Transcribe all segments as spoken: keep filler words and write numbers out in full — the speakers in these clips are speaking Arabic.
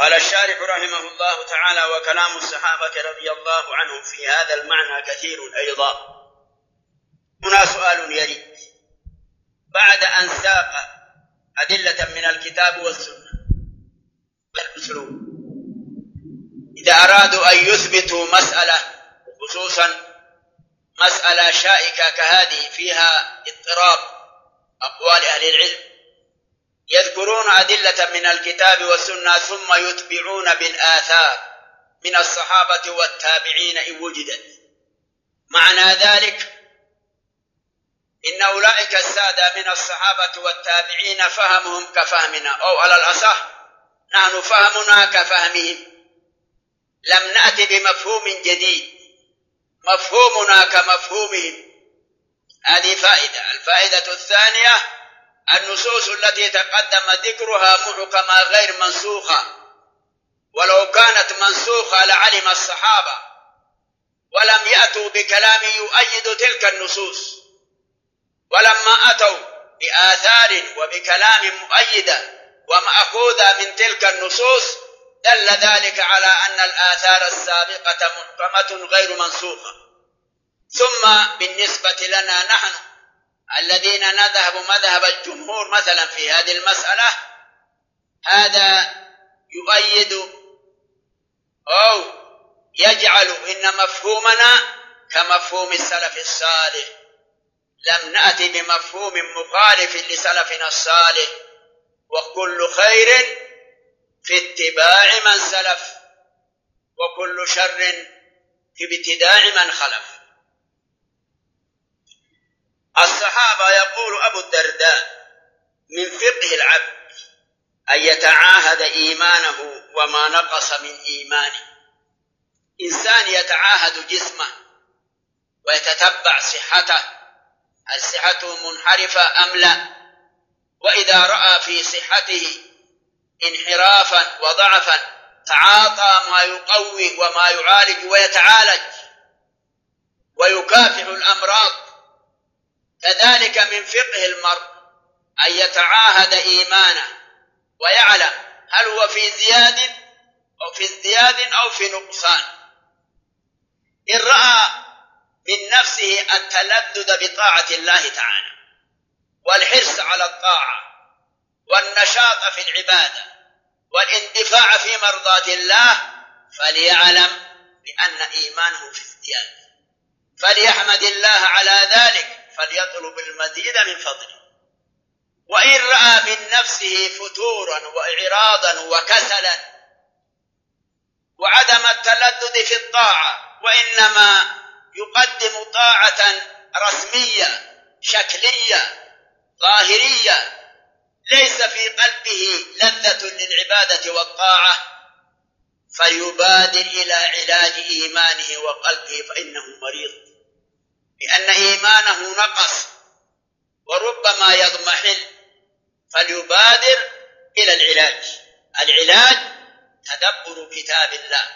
قال الشارح رحمه الله تعالى: وكلام الصحابة رضي الله عنهم في هذا المعنى كثير أيضا. هنا سؤال يرد: بعد أن ساق أدلة من الكتاب والسنة الأسلوب، إذا أرادوا أن يثبتوا مسألة، خصوصا مسألة شائكة كهذه فيها اضطراب أقوال أهل العلم، يذكرون أدلة من الكتاب والسنة ثم يتبعون بالآثار من الصحابة والتابعين إن وجدت. معنى ذلك إن أولئك السادة من الصحابة والتابعين فهمهم كفهمنا، أو على الأصح نحن فهمنا كفهمهم، لم نأت بمفهوم جديد، مفهومنا كمفهومهم. هذه فائدة. الفائدة الثانية: النصوص التي تقدم ذكرها محكمة غير منسوخة، ولو كانت منسوخة لعلم الصحابة، ولم يأتوا بكلام يؤيد تلك النصوص، ولما أتوا بآثار وبكلام مؤيدة ومأخوذة من تلك النصوص دل ذلك على أن الآثار السابقة محكمة غير منسوخة. ثم بالنسبة لنا نحن الذين نذهب مذهب الجمهور مثلا في هذه المسألة، هذا يؤيد أو يجعل إن مفهومنا كمفهوم السلف الصالح، لم نأتي بمفهوم مخالف لسلفنا الصالح، وكل خير في اتباع من سلف، وكل شر في ابتداع من خلف. الصحابة، يقول أبو الدرداء: من فقه العبد أن يتعاهد إيمانه وما نقص من إيمانه. إنسان يتعاهد جسمه ويتتبع صحته، هل صحته منحرفة أم لا، وإذا رأى في صحته انحرافا وضعفا تعاطى ما يقوي وما يعالج ويتعالج ويكافح الأمراض. كذلك من فقه المرء أن يتعاهد إيمانه ويعلم هل هو في زياد أو في ازدياد أو في نقصان. إن رأى من نفسه التلذذ بطاعة الله تعالى والحرص على الطاعة والنشاط في العبادة والاندفاع في مرضاة الله، فليعلم بأن إيمانه في ازدياد، فليحمد الله على ذلك، فليطلب المزيد من فضله. وإن رأى من نفسه فتورا وإعراضا وكسلا وعدم التلذذ في الطاعة، وإنما يقدم طاعة رسمية شكلية ظاهرية ليس في قلبه لذة للعبادة والطاعة، فليبادر إلى علاج إيمانه وقلبه، فإنه مريض، لأن إيمانه نقص وربما يضمحل، فليبادر إلى العلاج. العلاج تدبر كتاب الله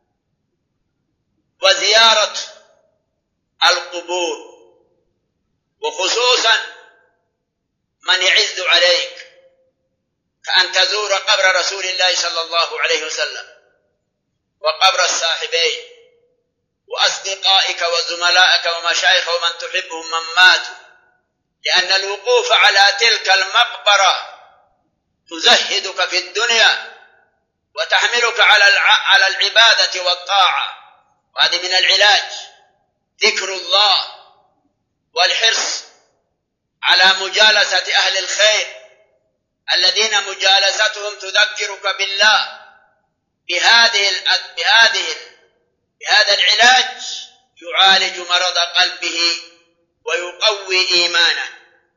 وزيارة القبور، وخصوصا من يعز عليك، كأن تزور قبر رسول الله صلى الله عليه وسلم وقبر الصاحبين وأصدقائك وزملائك ومشايخ ومن تحبهم من ماتوا، لأن الوقوف على تلك المقبرة تزهدك في الدنيا وتحملك على العبادة والطاعة، وهذه من العلاج. ذكر الله والحرص على مجالسة أهل الخير الذين مجالستهم تذكرك بالله بهذه بهذه بهذا العلاج يعالج مرض قلبه ويقوي إيمانه.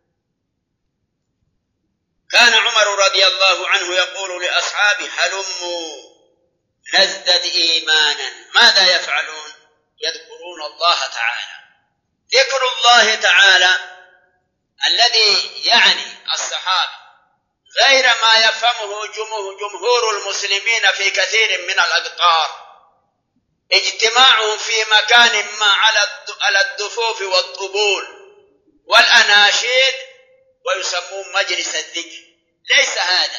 كان عمر رضي الله عنه يقول لأصحابه: هلموا نزدد إيمانا. ماذا يفعلون؟ يذكرون الله تعالى. ذكر الله تعالى الذي يعني الصحابة غير ما يفهمه جمهور المسلمين في كثير من الأقطار، اجتماعهم في مكان ما على الدفوف والطبول والأناشيد ويسمون مجلس الذكر. ليس هذا،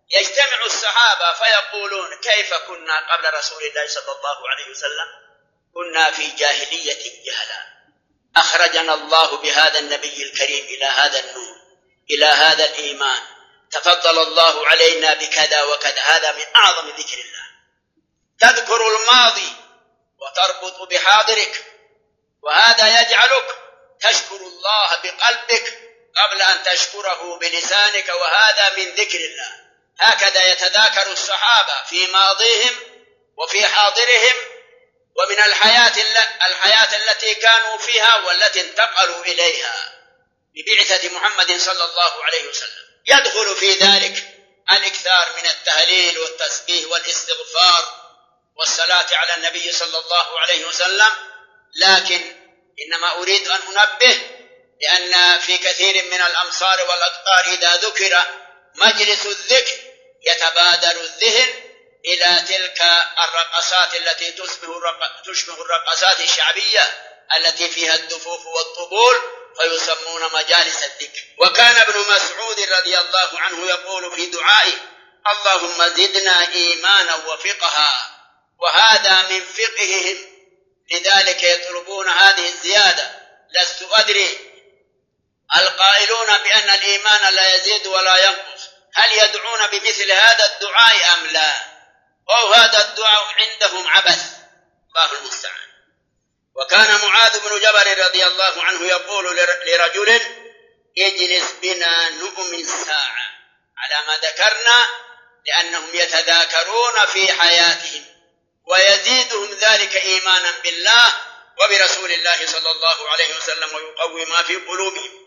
يجتمع الصحابة فيقولون كيف كنا قبل رسول الله صلى الله عليه وسلم؟ كنا في جاهلية جهلا، أخرجنا الله بهذا النبي الكريم إلى هذا النور، إلى هذا الإيمان، تفضل الله علينا بكذا وكذا. هذا من أعظم ذكر الله. تذكر الماضي وتربط بحاضرك، وهذا يجعلك تشكر الله بقلبك قبل أن تشكره بلسانك، وهذا من ذكر الله. هكذا يتذاكر الصحابة في ماضيهم وفي حاضرهم ومن الحياة الحياة التي كانوا فيها والتي انتقلوا إليها ببعثة محمد صلى الله عليه وسلم. يدخل في ذلك الإكثار من التهليل والتسبيح والاستغفار والصلاة على النبي صلى الله عليه وسلم. لكن إنما أريد أن أنبه، لأن في كثير من الأمصار والأقطار إذا ذكر مجلس الذكر يتبادر الذهن إلى تلك الرقصات التي تشبه الرقصات الشعبية التي فيها الدفوف والطبول، فيسمون مجالس الذكر. وكان ابن مسعود رضي الله عنه يقول في دعائه: اللهم زدنا إيمانا وفقها، وهذا من فقههم، لذلك يطلبون هذه الزيادة. لست أدري القائلون بأن الإيمان لا يزيد ولا ينقص هل يدعون بمثل هذا الدعاء أم لا، أو هذا الدعاء عندهم عبث، الله المستعان. وكان معاذ بن جبل رضي الله عنه يقول لرجل: اجلس بنا نؤمن ساعة، على ما ذكرنا، لأنهم يتذاكرون في حياتهم ويزيدهم ذلك إيمانا بالله وبرسول الله صلى الله عليه وسلم ويقوي ما في قلوبهم.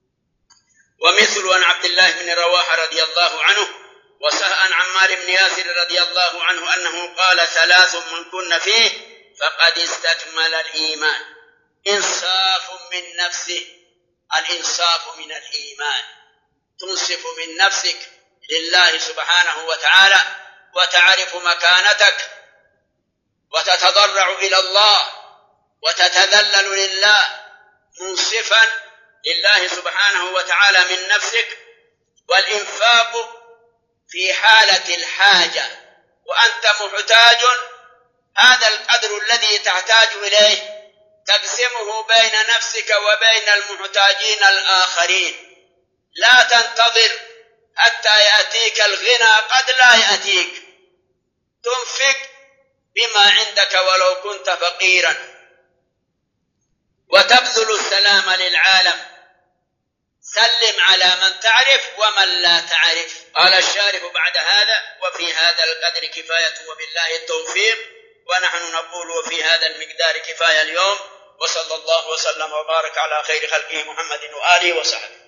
ومثل عن عبد الله بن رواحة رضي الله عنه وسهل عن عمار بن ياسر رضي الله عنه أنه قال: ثلاث من كن فيه فقد استكمل الإيمان: إنصاف من نفسه، الإنصاف من الإيمان، تنصف من نفسك لله سبحانه وتعالى وتعرف مكانتك وتتضرع إلى الله وتتذلل لله منصفا لله سبحانه وتعالى من نفسك. والإنفاق في حالة الحاجة وأنت محتاج، هذا القدر الذي تحتاج إليه تقسمه بين نفسك وبين المحتاجين الآخرين. لا تنتظر حتى يأتيك الغنى، قد لا يأتيك. تنفق بما عندك ولو كنت فقيرا، وتبذل السلام للعالم. سلم على من تعرف ومن لا تعرف. قال الشارح بعد هذا: وفي هذا القدر كفاية وبالله التوفيق. ونحن نقول وفي هذا المقدار كفاية اليوم، وصلى الله وسلم وبارك على خير خلقه محمد وآله وصحبه.